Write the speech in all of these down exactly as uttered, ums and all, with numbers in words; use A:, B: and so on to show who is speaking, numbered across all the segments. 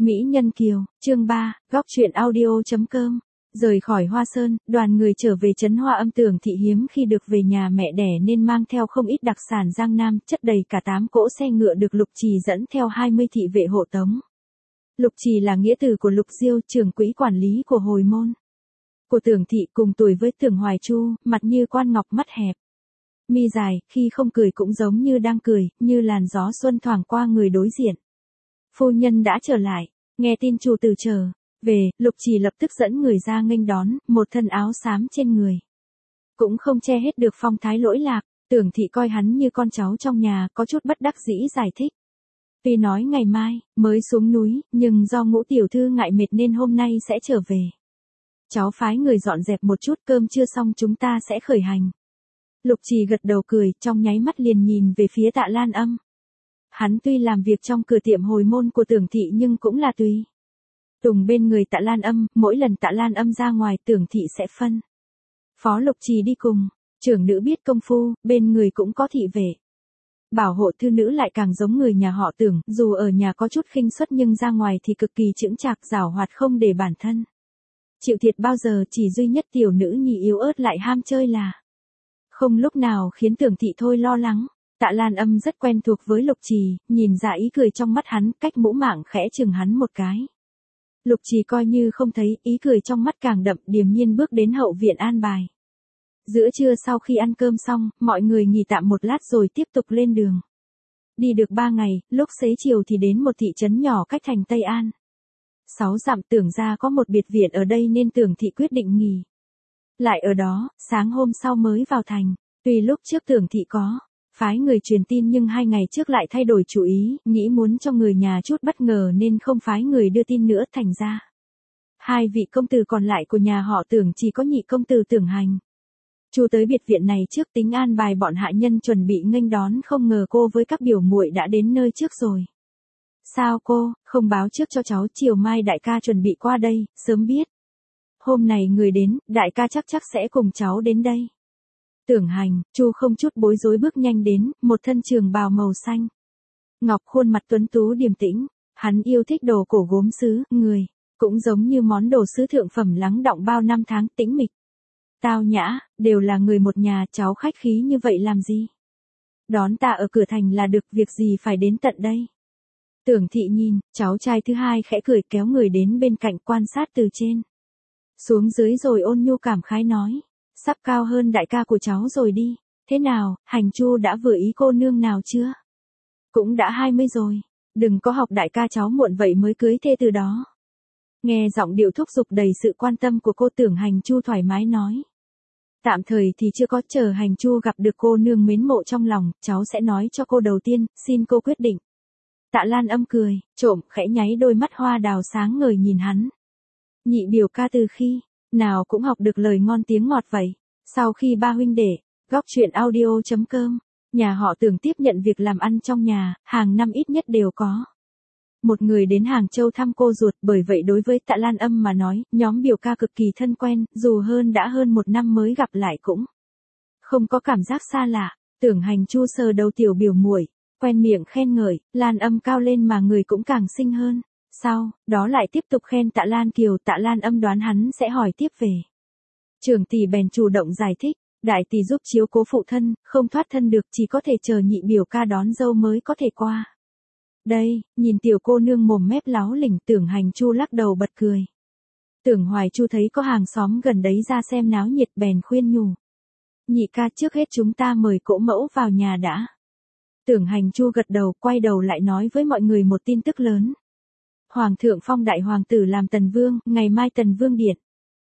A: Mỹ Nhân Kiều, chương ba, góc truyện audio.com. Rời khỏi Hoa Sơn, đoàn người trở về trấn Hoa Âm. Tưởng Thị hiếm khi được về nhà mẹ đẻ nên mang theo không ít đặc sản Giang Nam, chất đầy cả tám cỗ xe ngựa được Lục Trì dẫn theo hai mươi thị vệ hộ tống. Lục Trì là nghĩa tử của Lục Diêu, trưởng quỹ quản lý của hồi môn của Tưởng Thị, cùng tuổi với Tưởng Hoài Chu, mặt như quan ngọc, mắt hẹp, mi dài, khi không cười cũng giống như đang cười, như làn gió xuân thoảng qua người đối diện. Phu nhân đã trở lại, nghe tin chủ tử trở về, Lục Trì lập tức dẫn người ra nghênh đón, một thân áo xám trên người, cũng không che hết được phong thái lỗi lạc. Tưởng Thị coi hắn như con cháu trong nhà, có chút bất đắc dĩ giải thích. Tuy nói ngày mai mới xuống núi, nhưng do Ngũ tiểu thư ngại mệt nên hôm nay sẽ trở về. Cháu phái người dọn dẹp một chút, cơm chưa xong chúng ta sẽ khởi hành. Lục Trì gật đầu cười, trong nháy mắt liền nhìn về phía Tạ Lan Âm. Hắn tuy làm việc trong cửa tiệm hồi môn của Tưởng Thị nhưng cũng là tùy tùng bên người Tạ Lan Âm, mỗi lần Tạ Lan Âm ra ngoài Tưởng Thị sẽ phân phó Lục Trì đi cùng. Trưởng nữ biết công phu, bên người cũng có thị vệ bảo hộ, thư nữ lại càng giống người nhà họ Tưởng, dù ở nhà có chút khinh suất nhưng ra ngoài thì cực kỳ chững chạc, giảo hoạt, không để bản thân chịu thiệt bao giờ. Chỉ duy nhất tiểu nữ nhì yếu ớt lại ham chơi là không lúc nào khiến Tưởng Thị thôi lo lắng. Tạ Lan Âm rất quen thuộc với Lục Trì, nhìn ra ý cười trong mắt hắn, cách mũ mạng khẽ chừng hắn một cái. Lục Trì coi như không thấy, ý cười trong mắt càng đậm, điềm nhiên bước đến hậu viện an bài. Giữa trưa sau khi ăn cơm xong, mọi người nghỉ tạm một lát rồi tiếp tục lên đường. Đi được ba ngày, lúc xế chiều thì đến một thị trấn nhỏ cách thành Tây An sáu dặm. Tưởng ra có một biệt viện ở đây nên Tưởng Thị quyết định nghỉ lại ở đó, sáng hôm sau mới vào thành. Tuy lúc trước Tưởng Thị có phái người truyền tin nhưng hai ngày trước lại thay đổi chủ ý, nghĩ muốn cho người nhà chút bất ngờ nên không phái người đưa tin nữa. Thành ra hai vị công tử còn lại của nhà họ Tưởng chỉ có nhị công tử Tưởng Hành Chu tới biệt viện này trước, tính an bài bọn hạ nhân chuẩn bị nghênh đón, không ngờ cô với các biểu muội đã đến nơi trước rồi. Sao cô không báo trước cho cháu, chiều mai đại ca chuẩn bị qua đây, sớm biết hôm nay người đến, đại ca chắc chắc sẽ cùng cháu đến đây. Tưởng Hành, Chu không chút bối rối bước nhanh đến, một thân trường bào màu xanh ngọc, khuôn mặt tuấn tú điềm tĩnh. Hắn yêu thích đồ cổ gốm sứ, người cũng giống như món đồ sứ thượng phẩm lắng đọng bao năm tháng, tĩnh mịch, tao nhã, đều là người một nhà, cháu khách khí như vậy làm gì? Đón ta ở cửa thành là được, việc gì phải đến tận đây? Tưởng Thị nhìn cháu trai thứ hai khẽ cười, kéo người đến bên cạnh quan sát từ trên xuống dưới rồi ôn nhu cảm khái nói. Sắp cao hơn đại ca của cháu rồi đi. Thế nào, Hành Chu đã vừa ý cô nương nào chưa? Cũng đã hai mươi rồi. Đừng có học đại ca cháu muộn vậy mới cưới thê từ đó. Nghe giọng điệu thúc giục đầy sự quan tâm của cô, Tưởng Hành Chu thoải mái nói. Tạm thời thì chưa có, chờ Hành Chu gặp được cô nương mến mộ trong lòng, cháu sẽ nói cho cô đầu tiên, xin cô quyết định. Tạ Lan Âm cười, trộm, khẽ nháy đôi mắt hoa đào sáng ngời nhìn hắn. Nhị biểu ca từ khi nào cũng học được lời ngon tiếng ngọt vậy. Sau khi ba huynh đệ, góc truyện audio.com, nhà họ Tưởng tiếp nhận việc làm ăn trong nhà, hàng năm ít nhất đều có một người đến Hàng Châu thăm cô ruột. Bởi vậy đối với Tạ Lan Âm mà nói, nhóm biểu ca cực kỳ thân quen, dù hơn đã hơn một năm mới gặp lại cũng không có cảm giác xa lạ. Tưởng Hành Chu sờ đầu tiểu biểu muội, quen miệng khen ngợi, Lan Âm cao lên mà người cũng càng xinh hơn. Sau đó lại tiếp tục khen Tạ Lan Kiều. Tạ Lan Âm đoán hắn sẽ hỏi tiếp về trưởng tỷ, bèn chủ động giải thích. Đại tỷ giúp chiếu cố phụ thân, không thoát thân được, chỉ có thể chờ nhị biểu ca đón dâu mới có thể qua đây. Nhìn tiểu cô nương mồm mép láo lỉnh, Tưởng Hành Chu lắc đầu bật cười. Tưởng Hoài Chu thấy có hàng xóm gần đấy ra xem náo nhiệt bèn khuyên nhủ. Nhị ca, trước hết chúng ta mời cỗ mẫu vào nhà đã. Tưởng Hành Chu gật đầu, quay đầu lại nói với mọi người một tin tức lớn. Hoàng thượng phong đại hoàng tử làm Tần Vương, ngày mai Tần Vương điện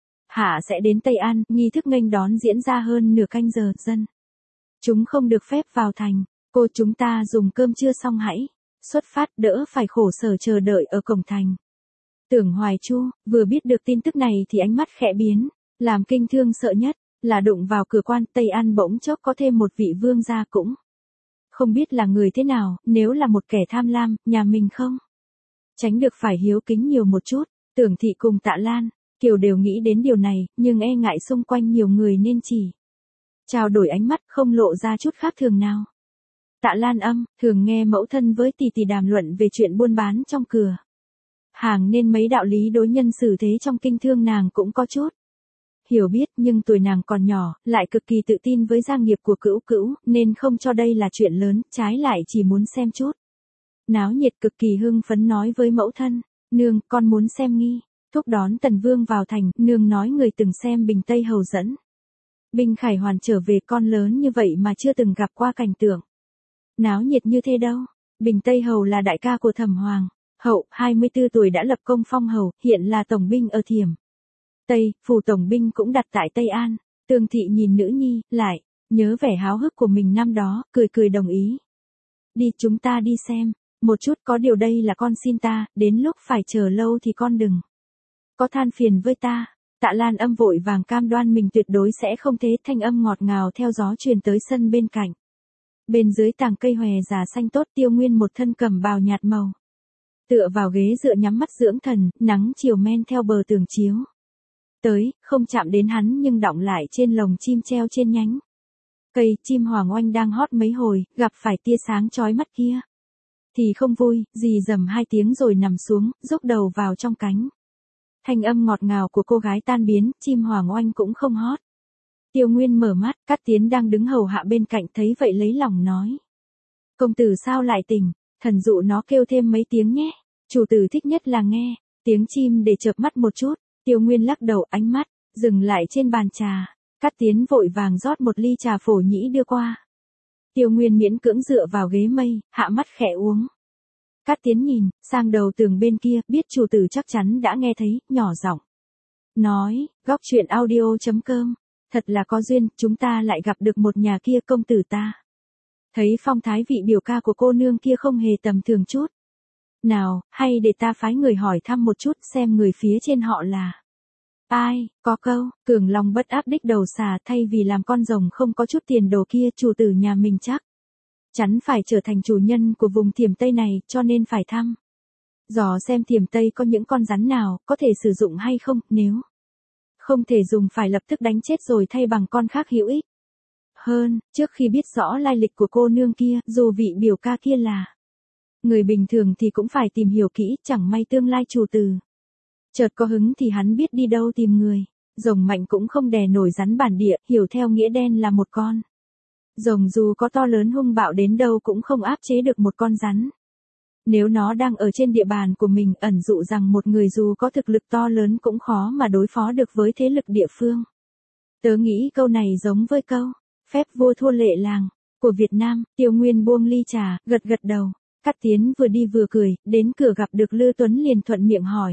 A: hạ sẽ đến Tây An, nghi thức nghênh đón diễn ra hơn nửa canh giờ, dân chúng không được phép vào thành. Cô chúng ta dùng cơm trưa xong hãy xuất phát, đỡ phải khổ sở chờ đợi ở cổng thành. Tưởng Hoài Chu vừa biết được tin tức này thì ánh mắt khẽ biến, làm kinh thương sợ nhất là đụng vào cửa quan Tây An bỗng chốc có thêm một vị vương gia, cũng không biết là người thế nào, nếu là một kẻ tham lam, nhà mình không tránh được phải hiếu kính nhiều một chút. Tưởng Thị cùng Tạ Lan Kiều đều nghĩ đến điều này, nhưng e ngại xung quanh nhiều người nên chỉ trao đổi ánh mắt, không lộ ra chút khác thường nào. Tạ Lan Âm thường nghe mẫu thân với tỷ tỷ đàm luận về chuyện buôn bán trong cửa Hàng nên mấy đạo lý đối nhân xử thế trong kinh thương nàng cũng có chút hiểu biết, nhưng tuổi nàng còn nhỏ, lại cực kỳ tự tin với gia nghiệp của Cữu Cữu, nên không cho đây là chuyện lớn, trái lại chỉ muốn xem chút. Náo nhiệt cực kỳ hưng phấn nói với mẫu thân, nương, con muốn xem nghi. Thúc đón Tần Vương vào thành, nương nói người từng xem Bình Tây Hầu dẫn binh khải hoàn trở về, con lớn như vậy mà chưa từng gặp qua cảnh tượng náo nhiệt như thế đâu. Bình Tây Hầu là đại ca của Thẩm Hoàng hậu, hai mươi tư tuổi đã lập công phong hầu, hiện là tổng binh ở Thiểm Tây, phủ tổng binh cũng đặt tại Tây An. Tường Thị nhìn nữ nhi, lại nhớ vẻ háo hức của mình năm đó, cười cười đồng ý. Đi, chúng ta đi xem một chút, có điều đây là con xin ta, đến lúc phải chờ lâu thì con đừng có than phiền với ta. Tạ Lan Âm vội vàng cam đoan mình tuyệt đối sẽ không thế, thanh âm ngọt ngào theo gió truyền tới sân bên cạnh. Bên dưới tàng cây hòe già xanh tốt, Tiêu Nguyên một thân cẩm bào nhạt màu, tựa vào ghế dựa nhắm mắt dưỡng thần, nắng chiều men theo bờ tường chiếu tới, không chạm đến hắn nhưng đọng lại trên lồng chim treo trên nhánh cây. Chim hoàng oanh đang hót mấy hồi, gặp phải tia sáng chói mắt kia thì không vui, rì rầm hai tiếng rồi nằm xuống, rúc đầu vào trong cánh. Thanh âm ngọt ngào của cô gái tan biến, chim hoàng oanh cũng không hót. Tiêu Nguyên mở mắt, Cát Tiến đang đứng hầu hạ bên cạnh thấy vậy lấy lòng nói. Công tử sao lại tỉnh, thần dụ nó kêu thêm mấy tiếng nhé. Chủ tử thích nhất là nghe tiếng chim để chợp mắt một chút. Tiêu Nguyên lắc đầu, ánh mắt dừng lại trên bàn trà. Cát Tiến vội vàng rót một ly trà phổ nhĩ đưa qua. Tiêu Nguyên miễn cưỡng dựa vào ghế mây, hạ mắt khẽ uống. Cát Tiến nhìn sang đầu tường bên kia, biết chủ tử chắc chắn đã nghe thấy, nhỏ giọng nói, góc truyện audio chấm com, thật là có duyên, chúng ta lại gặp được một nhà kia công tử ta. Thấy phong thái vị biểu ca của cô nương kia không hề tầm thường chút nào, hay để ta phái người hỏi thăm một chút xem người phía trên họ là ai. Có câu, cường long bất áp đích đầu xà, thay vì làm con rồng không có chút tiền đồ kia, chủ tử nhà mình chắc chắn phải trở thành chủ nhân của vùng Thiểm Tây này, cho nên phải thăm dò xem Thiểm Tây có những con rắn nào có thể sử dụng hay không, nếu không thể dùng phải lập tức đánh chết rồi thay bằng con khác hữu ích hơn. Trước khi biết rõ lai lịch của cô nương kia, dù vị biểu ca kia là người bình thường thì cũng phải tìm hiểu kỹ, chẳng may tương lai chủ tử chợt có hứng thì hắn biết đi đâu tìm người. Rồng mạnh cũng không đè nổi rắn bản địa, hiểu theo nghĩa đen là một con rồng dù có to lớn hung bạo đến đâu cũng không áp chế được một con rắn. Nếu nó đang ở trên địa bàn của mình, ẩn dụ rằng một người dù có thực lực to lớn cũng khó mà đối phó được với thế lực địa phương. Tớ nghĩ câu này giống với câu phép vua thua lệ làng của Việt Nam. Tiêu Nguyên buông ly trà, gật gật đầu. Cát Tiến vừa đi vừa cười, đến cửa gặp được Lư Tuấn liền thuận miệng hỏi.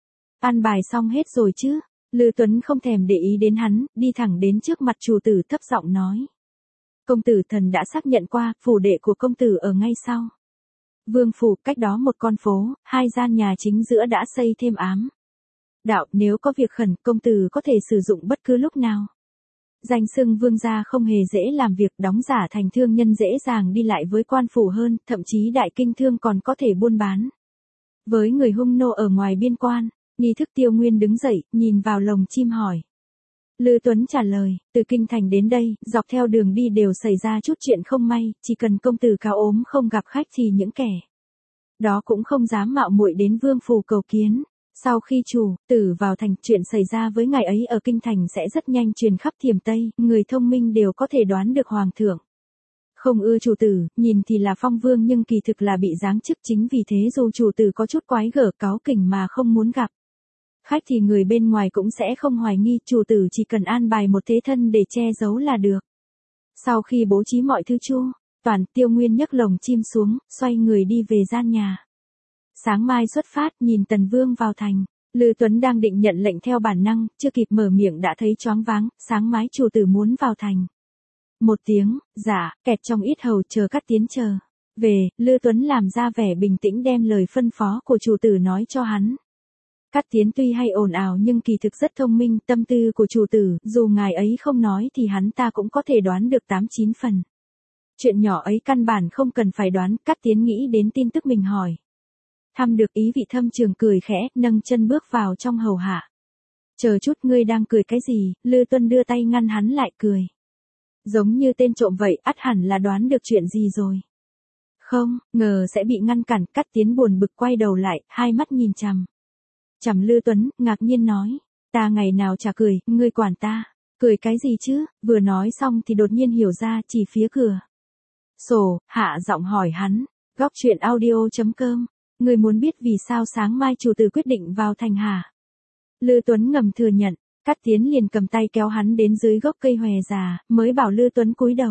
A: An bài xong hết rồi chứ? Lư Tuấn không thèm để ý đến hắn, đi thẳng đến trước mặt chủ tử thấp giọng nói. Công tử thần đã xác nhận qua, phủ đệ của công tử ở ngay sau vương phủ, cách đó một con phố, hai gian nhà chính giữa đã xây thêm ám đạo, nếu có việc khẩn, công tử có thể sử dụng bất cứ lúc nào. Danh xưng vương gia không hề dễ làm việc, đóng giả thành thương nhân dễ dàng đi lại với quan phủ hơn, thậm chí đại kinh thương còn có thể buôn bán với người hung nô ở ngoài biên quan. Nghi thức. Tiêu Nguyên đứng dậy, nhìn vào lồng chim hỏi. Lư Tuấn trả lời, từ kinh thành đến đây, dọc theo đường đi đều xảy ra chút chuyện không may, chỉ cần công tử cáo ốm không gặp khách thì những kẻ đó cũng không dám mạo muội đến vương phủ cầu kiến. Sau khi chủ tử vào thành, chuyện xảy ra với ngài ấy ở kinh thành sẽ rất nhanh truyền khắp Thiểm Tây, người thông minh đều có thể đoán được hoàng thượng không ưa chủ tử, nhìn thì là phong vương nhưng kỳ thực là bị giáng chức, chính vì thế dù chủ tử có chút quái gở cáu kỉnh mà không muốn gặp khách thì người bên ngoài cũng sẽ không hoài nghi, chủ tử chỉ cần an bài một thế thân để che giấu là được. Sau khi bố trí mọi thứ chu toàn, Tiêu Nguyên nhấc lồng chim xuống, xoay người đi về gian nhà. Sáng mai xuất phát, nhìn Tần Vương vào thành. Lư Tuấn đang định nhận lệnh theo bản năng, chưa kịp mở miệng đã thấy choáng váng, sáng mai chủ tử muốn vào thành. Một tiếng, dạ, kẹt trong ít hầu, chờ Cát Tiến chờ về. Lư Tuấn làm ra vẻ bình tĩnh đem lời phân phó của chủ tử nói cho hắn. Cát Tiến tuy hay ồn ào nhưng kỳ thực rất thông minh, tâm tư của chủ tử, dù ngài ấy không nói thì hắn ta cũng có thể đoán được tám chín phần. Chuyện nhỏ ấy căn bản không cần phải đoán, Cát Tiến nghĩ đến tin tức mình hỏi thăm được, ý vị thâm trường cười khẽ, nâng chân bước vào trong hầu hạ. Chờ chút, ngươi đang cười cái gì? Lư Tuân đưa tay ngăn hắn lại, cười giống như tên trộm vậy, ắt hẳn là đoán được chuyện gì rồi. Không ngờ sẽ bị ngăn cản. Cát Tiến buồn bực quay đầu lại, hai mắt nhìn chằm chằm Lư Tuấn, ngạc nhiên nói, ta ngày nào chả cười, ngươi quản ta, cười cái gì chứ, vừa nói xong thì đột nhiên hiểu ra, chỉ phía cửa sổ, hạ giọng hỏi hắn, góc chuyện audio.com, ngươi muốn biết vì sao sáng mai chủ tử quyết định vào thành hả? Lư Tuấn ngầm thừa nhận, Cát Tiến liền cầm tay kéo hắn đến dưới gốc cây hòe già, mới bảo Lư Tuấn cúi đầu.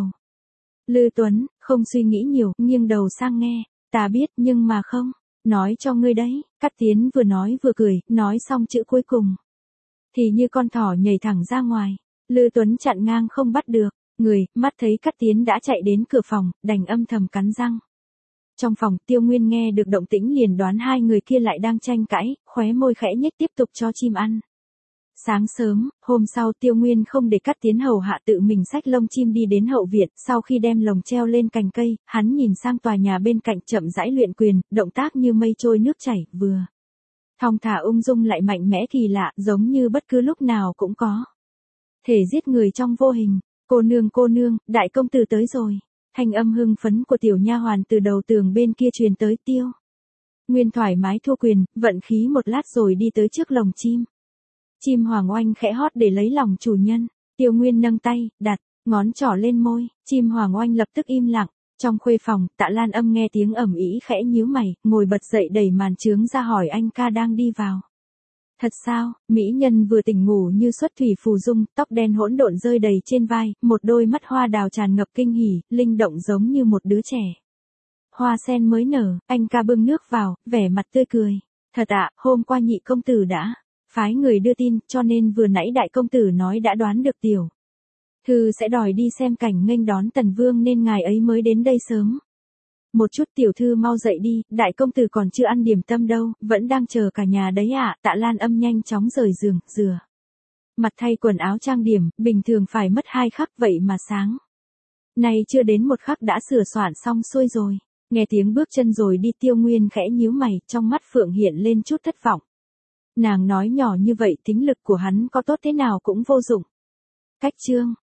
A: Lư Tuấn, không suy nghĩ nhiều, nghiêng đầu sang nghe, ta biết nhưng mà không, nói cho ngươi đấy, Cát Tiến vừa nói vừa cười, nói xong chữ cuối cùng. Thì như con thỏ nhảy thẳng ra ngoài, Lư Tuấn chặn ngang không bắt được, người, mắt thấy Cát Tiến đã chạy đến cửa phòng, đành âm thầm cắn răng. Trong phòng, Tiêu Nguyên nghe được động tĩnh liền đoán hai người kia lại đang tranh cãi, khóe môi khẽ nhếch tiếp tục cho chim ăn. Sáng sớm, hôm sau Tiêu Nguyên không để Cát Tiến hầu hạ tự mình xách lông chim đi đến hậu viện, sau khi đem lồng treo lên cành cây, hắn nhìn sang tòa nhà bên cạnh chậm rãi luyện quyền, động tác như mây trôi nước chảy, vừa thong thả ung dung lại mạnh mẽ kỳ lạ, giống như bất cứ lúc nào cũng có thể giết người trong vô hình. Cô nương cô nương, đại công tử tới rồi. Thanh âm hưng phấn của tiểu nha hoàn từ đầu tường bên kia truyền tới. Tiêu Nguyên thoải mái thua quyền, vận khí một lát rồi đi tới trước lồng chim. Chim hoàng oanh khẽ hót để lấy lòng chủ nhân. Tiêu Nguyên nâng tay, đặt ngón trỏ lên môi, chim hoàng oanh lập tức im lặng. Trong khuê phòng, Tạ Lan Âm nghe tiếng ầm ĩ khẽ nhíu mày, ngồi bật dậy đẩy màn chướng ra hỏi anh ca đang đi vào. Thật sao? Mỹ nhân vừa tỉnh ngủ như xuất thủy phù dung, tóc đen hỗn độn rơi đầy trên vai, một đôi mắt hoa đào tràn ngập kinh hỉ, linh động giống như một đứa trẻ. Hoa sen mới nở, anh ca bưng nước vào, vẻ mặt tươi cười. Thật ạ, hôm qua nhị công tử đã phái người đưa tin, cho nên vừa nãy đại công tử nói đã đoán được tiểu thư sẽ đòi đi xem cảnh nghênh đón Tần Vương nên ngài ấy mới đến đây sớm. Một chút tiểu thư mau dậy đi, đại công tử còn chưa ăn điểm tâm đâu, vẫn đang chờ cả nhà đấy ạ. Tạ Lan Âm nhanh chóng rời giường, rửa mặt thay quần áo trang điểm, bình thường phải mất hai khắc vậy mà sáng nay chưa đến một khắc đã sửa soạn xong xuôi rồi. Nghe tiếng bước chân rồi đi, Tiêu Nguyên khẽ nhíu mày, trong mắt Phượng hiện lên chút thất vọng. Nàng nói nhỏ như vậy, tính lực của hắn có tốt thế nào cũng vô dụng. Cách chương